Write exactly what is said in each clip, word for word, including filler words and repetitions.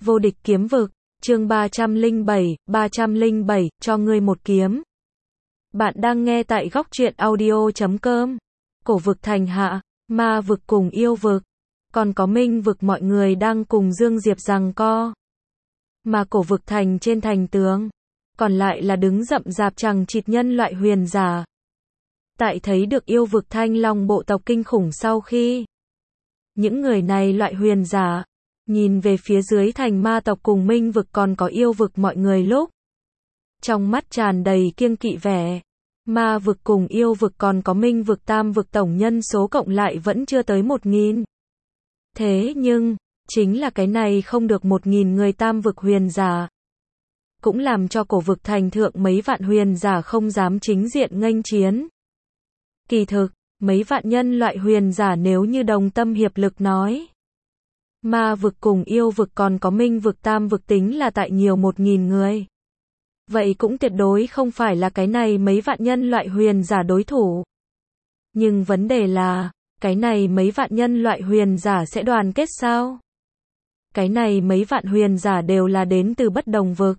Vô địch kiếm vực, chương ba trăm lẻ bảy, ba trăm lẻ bảy, cho ngươi một kiếm. Bạn đang nghe tại góc truyện audio chấm com. Cổ vực thành hạ, ma vực cùng yêu vực, còn có minh vực mọi người đang cùng Dương Diệp giằng co. Mà cổ vực thành trên thành tường, còn lại là đứng rậm rạp chằng chịt nhân loại huyền giả. Tại thấy được yêu vực Thanh Long bộ tộc kinh khủng sau khi những người này loại huyền giả nhìn về phía dưới thành ma tộc cùng minh vực còn có yêu vực mọi người lúc trong mắt tràn đầy kiêng kỵ vẻ. Ma vực cùng yêu vực còn có minh vực tam vực tổng nhân số cộng lại vẫn chưa tới một nghìn. Thế nhưng, chính là cái này không được một nghìn người tam vực huyền giả, cũng làm cho cổ vực thành thượng mấy vạn huyền giả không dám chính diện nghênh chiến. Kỳ thực, mấy vạn nhân loại huyền giả nếu như đồng tâm hiệp lực nói, ma vực cùng yêu vực còn có minh vực tam vực tính là tại nhiều một nghìn người, vậy cũng tuyệt đối không phải là cái này mấy vạn nhân loại huyền giả đối thủ. Nhưng vấn đề là, cái này mấy vạn nhân loại huyền giả sẽ đoàn kết sao? Cái này mấy vạn huyền giả đều là đến từ bất đồng vực,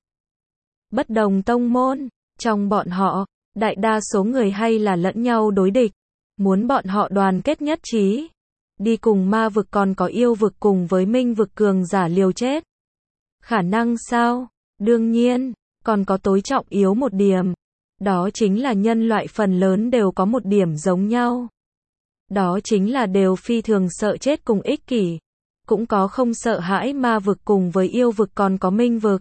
bất đồng tông môn, trong bọn họ, đại đa số người hay là lẫn nhau đối địch, muốn bọn họ đoàn kết nhất trí, đi cùng ma vực còn có yêu vực cùng với minh vực cường giả liều chết. Khả năng sao? Đương nhiên, còn có tối trọng yếu một điểm, đó chính là nhân loại phần lớn đều có một điểm giống nhau. Đó chính là đều phi thường sợ chết cùng ích kỷ, cũng có không sợ hãi ma vực cùng với yêu vực còn có minh vực.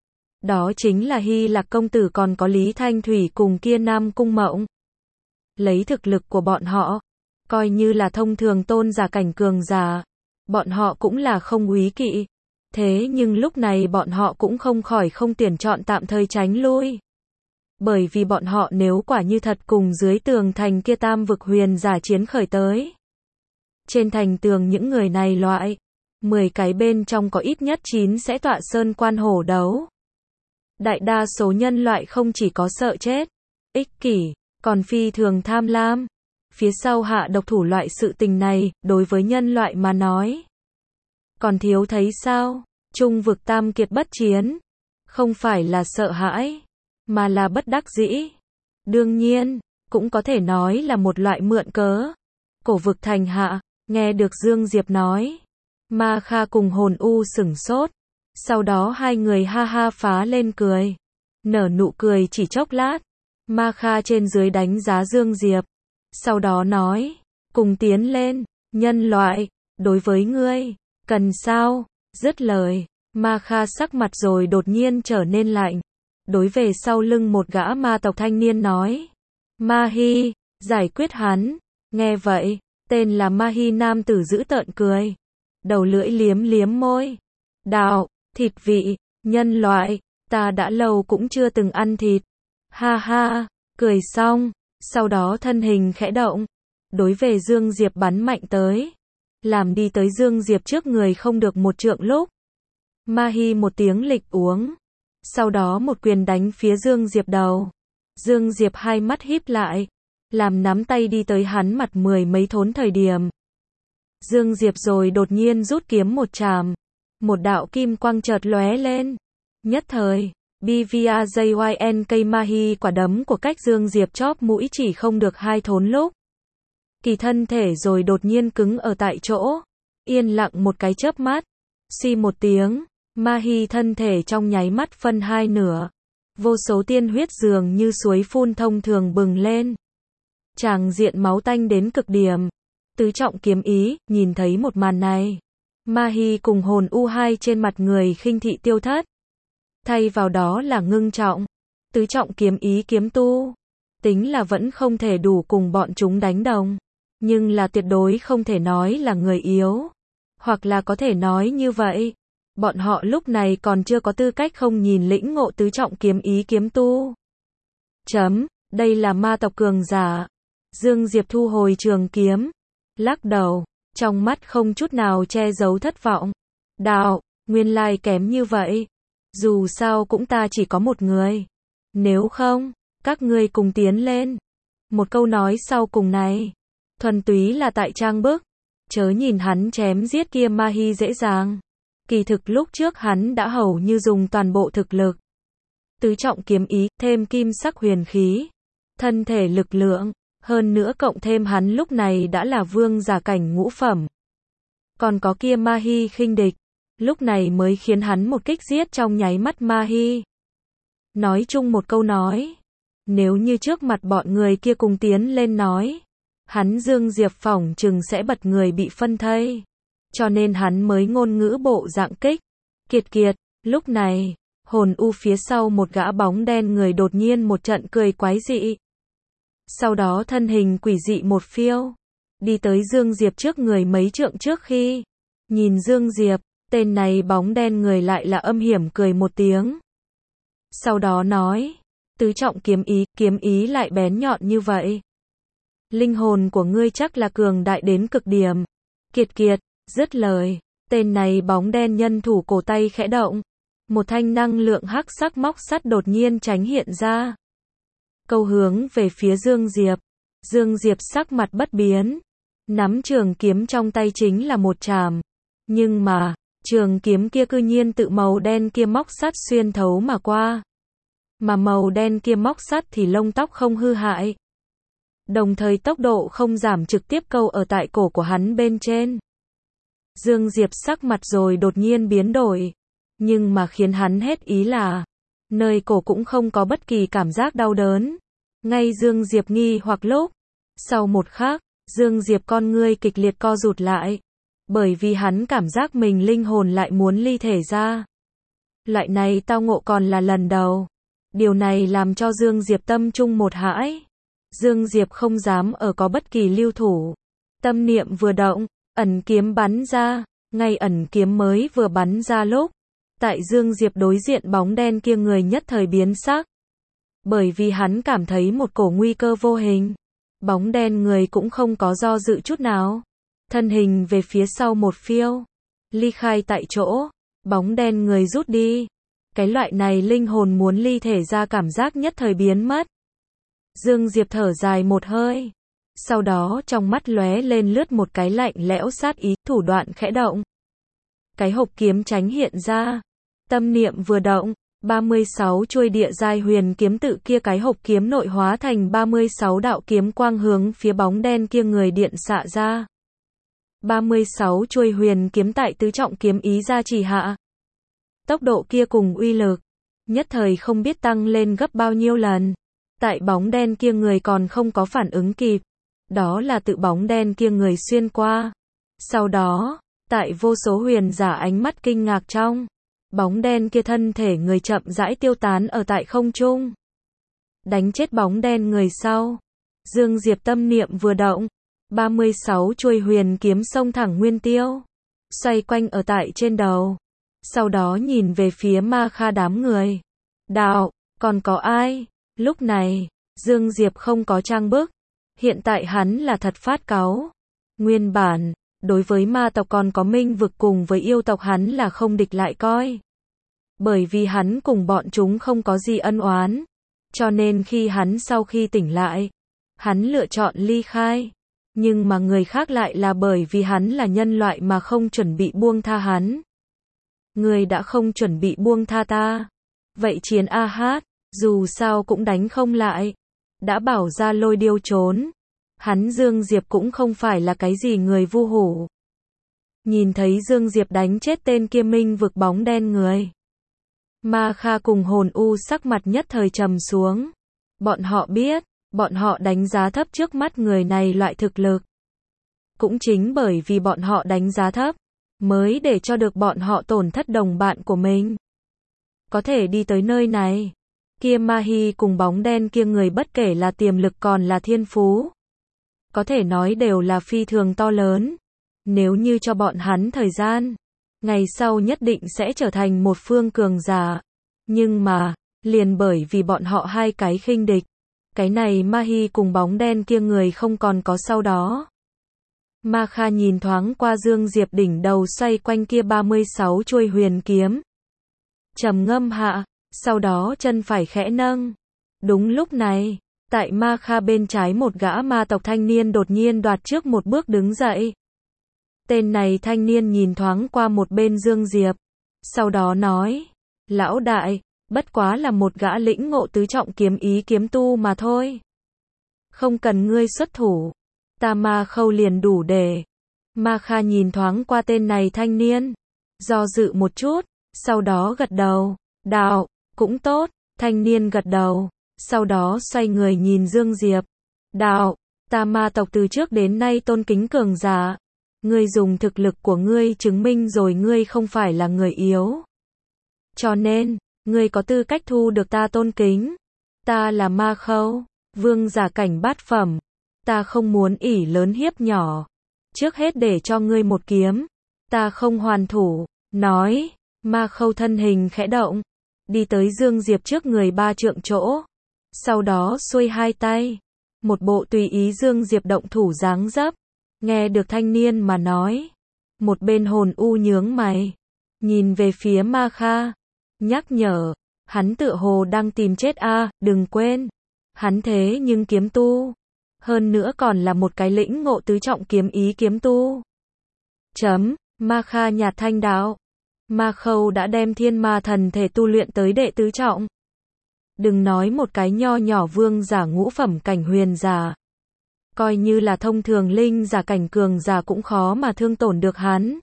Đó chính là Hy Lạc công tử còn có Lý Thanh Thủy cùng kia Nam Cung Mộng. Lấy thực lực của bọn họ, coi như là thông thường tôn giả cảnh cường giả, bọn họ cũng là không úy kỵ. Thế nhưng lúc này bọn họ cũng không khỏi không tuyển chọn tạm thời tránh lui. Bởi vì bọn họ nếu quả như thật cùng dưới tường thành kia tam vực huyền giả chiến khởi tới. Trên thành tường những người này loại, mười cái bên trong có ít nhất chín sẽ tọa sơn quan hổ đấu. Đại đa số nhân loại không chỉ có sợ chết, ích kỷ, còn phi thường tham lam. Phía sau hạ độc thủ loại sự tình này, đối với nhân loại mà nói, còn thiếu thấy sao? Trung vực tam kiệt bất chiến, không phải là sợ hãi, mà là bất đắc dĩ. Đương nhiên, cũng có thể nói là một loại mượn cớ. Cổ vực thành hạ, nghe được Dương Diệp nói, Ma Kha cùng Hồn U sửng sốt, sau đó hai người ha ha phá lên cười, nở nụ cười chỉ chốc lát. Ma Kha trên dưới đánh giá Dương Diệp, sau đó nói, cùng tiến lên, nhân loại, đối với ngươi, cần sao? Dứt lời, Ma Kha sắc mặt rồi đột nhiên trở nên lạnh, đối về sau lưng một gã ma tộc thanh niên nói, Ma Hi, giải quyết hắn. Nghe vậy, tên là Ma Hi nam tử giữ tợn cười, đầu lưỡi liếm liếm môi, đạo, thịt vị, nhân loại, ta đã lâu cũng chưa từng ăn thịt. Ha ha, cười xong, sau đó thân hình khẽ động, đối về Dương Diệp bắn mạnh tới, làm đi tới Dương Diệp trước người không được một trượng lúc. Ma Hi một tiếng lịch uống, sau đó một quyền đánh phía Dương Diệp đầu. Dương Diệp hai mắt híp lại, làm nắm tay đi tới hắn mặt mười mấy thốn thời điểm. Dương Diệp rồi đột nhiên rút kiếm một chàm, một đạo kim quang chợt lóe lên. Nhất thời, bê vê a gi en ca Ma Hi quả đấm của cách Dương Diệp chóp mũi chỉ không được hai thốn lúc. Kỳ thân thể rồi đột nhiên cứng ở tại chỗ, yên lặng một cái chớp mắt, suy một tiếng, Ma Hi thân thể trong nháy mắt phân hai nửa, vô số tiên huyết dường như suối phun thông thường bừng lên. Tràng diện máu tanh đến cực điểm. Tứ trọng kiếm ý, nhìn thấy một màn này, Ma Hi cùng Hồn U hai trên mặt người khinh thị tiêu thất. Thay vào đó là ngưng trọng. Tứ trọng kiếm ý kiếm tu, tính là vẫn không thể đủ cùng bọn chúng đánh đồng, nhưng là tuyệt đối không thể nói là người yếu. Hoặc là có thể nói như vậy, bọn họ lúc này còn chưa có tư cách không nhìn lĩnh ngộ tứ trọng kiếm ý kiếm tu. Chấm, đây là ma tộc cường giả. Dương Diệp thu hồi trường kiếm, lắc đầu, trong mắt không chút nào che giấu thất vọng. Đạo, nguyên lai kém như vậy. Dù sao cũng ta chỉ có một người. Nếu không, các ngươi cùng tiến lên. Một câu nói sau cùng này, thuần túy là tại trang bức. Chớ nhìn hắn chém giết kia Ma Hi dễ dàng. Kỳ thực lúc trước hắn đã hầu như dùng toàn bộ thực lực. Tứ trọng kiếm ý, thêm kim sắc huyền khí, thân thể lực lượng, hơn nữa cộng thêm hắn lúc này đã là vương giả cảnh ngũ phẩm. Còn có kia Ma Hi khinh địch, lúc này mới khiến hắn một kích giết trong nháy mắt Ma Hi. Nói chung một câu nói, nếu như trước mặt bọn người kia cùng tiến lên nói, hắn Dương Diệp phỏng chừng sẽ bật người bị phân thây. Cho nên hắn mới ngôn ngữ bộ dạng kích. Kiệt kiệt, lúc này, hồn u phía sau một gã bóng đen người đột nhiên một trận cười quái dị. Sau đó thân hình quỷ dị một phiêu, đi tới Dương Diệp trước người mấy trượng trước khi. Nhìn Dương Diệp, tên này bóng đen người lại là âm hiểm cười một tiếng. Sau đó nói, tứ trọng kiếm ý, kiếm ý lại bén nhọn như vậy. Linh hồn của ngươi chắc là cường đại đến cực điểm. Kiệt kiệt, dứt lời, tên này bóng đen nhân thủ cổ tay khẽ động. Một thanh năng lượng hắc sắc móc sắt đột nhiên tránh hiện ra. Câu hướng về phía Dương Diệp. Dương Diệp sắc mặt bất biến. Nắm trường kiếm trong tay chính là một chàm. Nhưng mà, trường kiếm kia cư nhiên tự màu đen kia móc sắt xuyên thấu mà qua. Mà màu đen kia móc sắt thì lông tóc không hư hại. Đồng thời tốc độ không giảm trực tiếp câu ở tại cổ của hắn bên trên. Dương Diệp sắc mặt rồi đột nhiên biến đổi. Nhưng mà khiến hắn hết ý là, nơi cổ cũng không có bất kỳ cảm giác đau đớn. Ngay Dương Diệp nghi hoặc lúc. Sau một khắc, Dương Diệp con ngươi kịch liệt co rụt lại. Bởi vì hắn cảm giác mình linh hồn lại muốn ly thể ra. Loại này tao ngộ còn là lần đầu. Điều này làm cho Dương Diệp tâm trung một hãi. Dương Diệp không dám ở có bất kỳ lưu thủ. Tâm niệm vừa động, ẩn kiếm bắn ra. Ngay ẩn kiếm mới vừa bắn ra lúc. Tại Dương Diệp đối diện bóng đen kia người nhất thời biến sắc. Bởi vì hắn cảm thấy một cổ nguy cơ vô hình. Bóng đen người cũng không có do dự chút nào. Thân hình về phía sau một phiêu. Ly khai tại chỗ. Bóng đen người rút đi. Cái loại này linh hồn muốn ly thể ra cảm giác nhất thời biến mất. Dương Diệp thở dài một hơi. Sau đó trong mắt lóe lên lướt một cái lạnh lẽo sát ý, thủ đoạn khẽ động. Cái hộp kiếm tránh hiện ra. Tâm niệm vừa động, ba mươi sáu chuôi địa giai huyền kiếm tự kia cái hộp kiếm nội hóa thành ba mươi sáu đạo kiếm quang hướng phía bóng đen kia người điện xạ ra. ba mươi sáu chuôi huyền kiếm tại tứ trọng kiếm ý gia trì hạ. Tốc độ kia cùng uy lực, nhất thời không biết tăng lên gấp bao nhiêu lần. Tại bóng đen kia người còn không có phản ứng kịp. Đó là tự bóng đen kia người xuyên qua. Sau đó, tại vô số huyền giả ánh mắt kinh ngạc trong, bóng đen kia thân thể người chậm rãi tiêu tán ở tại không trung. Đánh chết bóng đen người sau. Dương Diệp tâm niệm vừa động. ba mươi sáu chuôi huyền kiếm xông thẳng nguyên tiêu. Xoay quanh ở tại trên đầu. Sau đó nhìn về phía Ma Kha đám người. Đạo, còn có ai? Lúc này, Dương Diệp không có trang bức. Hiện tại hắn là thật phát cáu. Nguyên bản, đối với ma tộc còn có minh vực cùng với yêu tộc hắn là không địch lại coi. Bởi vì hắn cùng bọn chúng không có gì ân oán. Cho nên khi hắn sau khi tỉnh lại, hắn lựa chọn ly khai. Nhưng mà người khác lại là bởi vì hắn là nhân loại mà không chuẩn bị buông tha hắn. Người đã không chuẩn bị buông tha ta. Vậy chiến a hát, dù sao cũng đánh không lại. Đã bảo ra lôi điêu trốn. Hắn Dương Diệp cũng không phải là cái gì người vu hủ. Nhìn thấy Dương Diệp đánh chết tên kia minh vực bóng đen người. Ma Kha cùng hồn u sắc mặt nhất thời trầm xuống. Bọn họ biết, bọn họ đánh giá thấp trước mắt người này loại thực lực. Cũng chính bởi vì bọn họ đánh giá thấp, mới để cho được bọn họ tổn thất đồng bạn của mình. Có thể đi tới nơi này. Kia Ma Hi cùng bóng đen kia người bất kể là tiềm lực còn là thiên phú. Có thể nói đều là phi thường to lớn. Nếu như cho bọn hắn thời gian, ngày sau nhất định sẽ trở thành một phương cường giả. Nhưng mà, liền bởi vì bọn họ hai cái khinh địch. Cái này Ma Hi cùng bóng đen kia người không còn có sau đó. Ma Kha nhìn thoáng qua Dương Diệp đỉnh đầu xoay quanh kia ba mươi sáu chuôi huyền kiếm. Trầm ngâm hạ, sau đó chân phải khẽ nâng. Đúng lúc này, tại Ma Kha bên trái một gã ma tộc thanh niên đột nhiên đoạt trước một bước đứng dậy. Tên này thanh niên nhìn thoáng qua một bên Dương Diệp, sau đó nói, lão đại, bất quá là một gã lĩnh ngộ tứ trọng kiếm ý kiếm tu mà thôi. Không cần ngươi xuất thủ, ta Ma Khâu liền đủ để. Ma Kha nhìn thoáng qua tên này thanh niên, do dự một chút, sau đó gật đầu, đạo, cũng tốt, thanh niên gật đầu, sau đó xoay người nhìn Dương Diệp, đạo, ta Ma tộc từ trước đến nay tôn kính cường giả, ngươi dùng thực lực của ngươi chứng minh rồi ngươi không phải là người yếu. Cho nên, ngươi có tư cách thu được ta tôn kính. Ta là Ma Khâu, vương giả cảnh bát phẩm, ta không muốn ỷ lớn hiếp nhỏ. Trước hết để cho ngươi một kiếm, ta không hoàn thủ. Nói, Ma Khâu thân hình khẽ động, đi tới Dương Diệp trước người ba trượng chỗ, sau đó xuôi hai tay, một bộ tùy ý Dương Diệp động thủ dáng dấp. Nghe được thanh niên mà nói, một bên hồn u nhướng mày, nhìn về phía Ma Kha, nhắc nhở, hắn tựa hồ đang tìm chết a, à, đừng quên, hắn thế nhưng kiếm tu, hơn nữa còn là một cái lĩnh ngộ tứ trọng kiếm ý kiếm tu. Chấm, Ma Kha nhạt thanh đạo, Ma Khâu đã đem thiên ma thần thể tu luyện tới đệ tứ trọng. Đừng nói một cái nho nhỏ vương giả ngũ phẩm cảnh huyền giả, coi như là thông thường linh giả cảnh cường giả cũng khó mà thương tổn được hắn.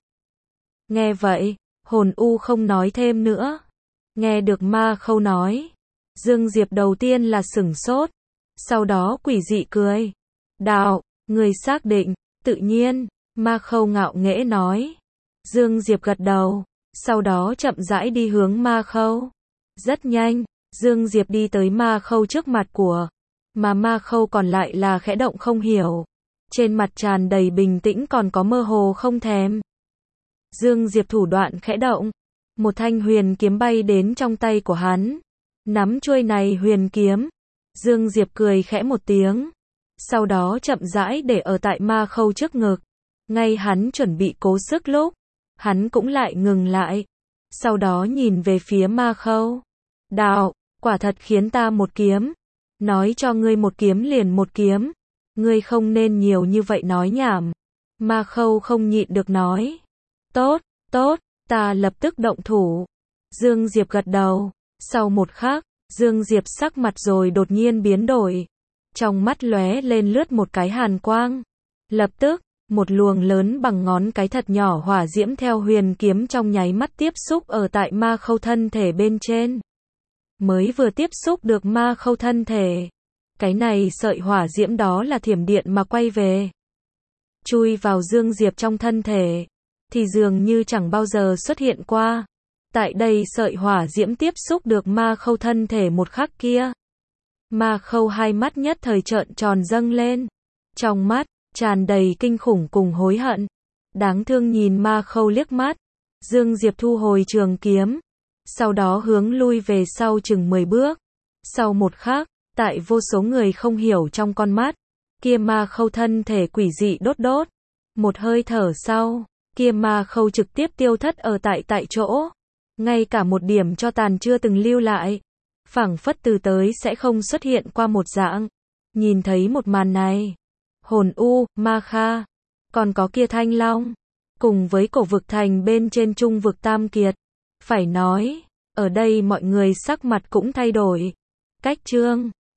Nghe vậy, hồn u không nói thêm nữa. Nghe được Ma Khâu nói, Dương Diệp đầu tiên là sửng sốt, sau đó quỷ dị cười. Đạo, người xác định, tự nhiên, Ma Khâu ngạo nghễ nói. Dương Diệp gật đầu, sau đó chậm rãi đi hướng Ma Khâu. Rất nhanh, Dương Diệp đi tới Ma Khâu trước mặt của, mà Ma Khâu còn lại là khẽ động không hiểu. Trên mặt tràn đầy bình tĩnh còn có mơ hồ không thèm. Dương Diệp thủ đoạn khẽ động, một thanh huyền kiếm bay đến trong tay của hắn. Nắm chuôi này huyền kiếm, Dương Diệp cười khẽ một tiếng, sau đó chậm rãi để ở tại Ma Khâu trước ngực. Ngay hắn chuẩn bị cố sức lúc, hắn cũng lại ngừng lại, sau đó nhìn về phía Ma Khâu. Đạo, quả thật khiến ta một kiếm. Nói cho ngươi một kiếm liền một kiếm, ngươi không nên nhiều như vậy nói nhảm. Ma Khâu không nhịn được nói. Tốt, tốt, ta lập tức động thủ. Dương Diệp gật đầu, sau một khắc, Dương Diệp sắc mặt rồi đột nhiên biến đổi. Trong mắt lóe lên lướt một cái hàn quang. Lập tức, một luồng lớn bằng ngón cái thật nhỏ hỏa diễm theo huyền kiếm trong nháy mắt tiếp xúc ở tại Ma Khâu thân thể bên trên. Mới vừa tiếp xúc được Ma Khâu thân thể, cái này sợi hỏa diễm đó là thiểm điện mà quay về, chui vào Dương Diệp trong thân thể, thì dường như chẳng bao giờ xuất hiện qua. Tại đây sợi hỏa diễm tiếp xúc được Ma Khâu thân thể một khắc kia, Ma Khâu hai mắt nhất thời trợn tròn dâng lên, trong mắt tràn đầy kinh khủng cùng hối hận. Đáng thương nhìn Ma Khâu liếc mắt, Dương Diệp thu hồi trường kiếm, sau đó hướng lui về sau chừng mười bước. Sau một khắc, tại vô số người không hiểu trong con mắt, kia Ma Khâu thân thể quỷ dị đốt đốt. Một hơi thở sau, kia Ma Khâu trực tiếp tiêu thất ở tại tại chỗ, ngay cả một điểm cho tàn chưa từng lưu lại, phảng phất từ tới sẽ không xuất hiện qua một dạng. Nhìn thấy một màn này, hồn u, Ma Kha, còn có kia Thanh Long, cùng với cổ vực thành bên trên trung vực Tam Kiệt, phải nói, ở đây mọi người sắc mặt cũng thay đổi. Cách chương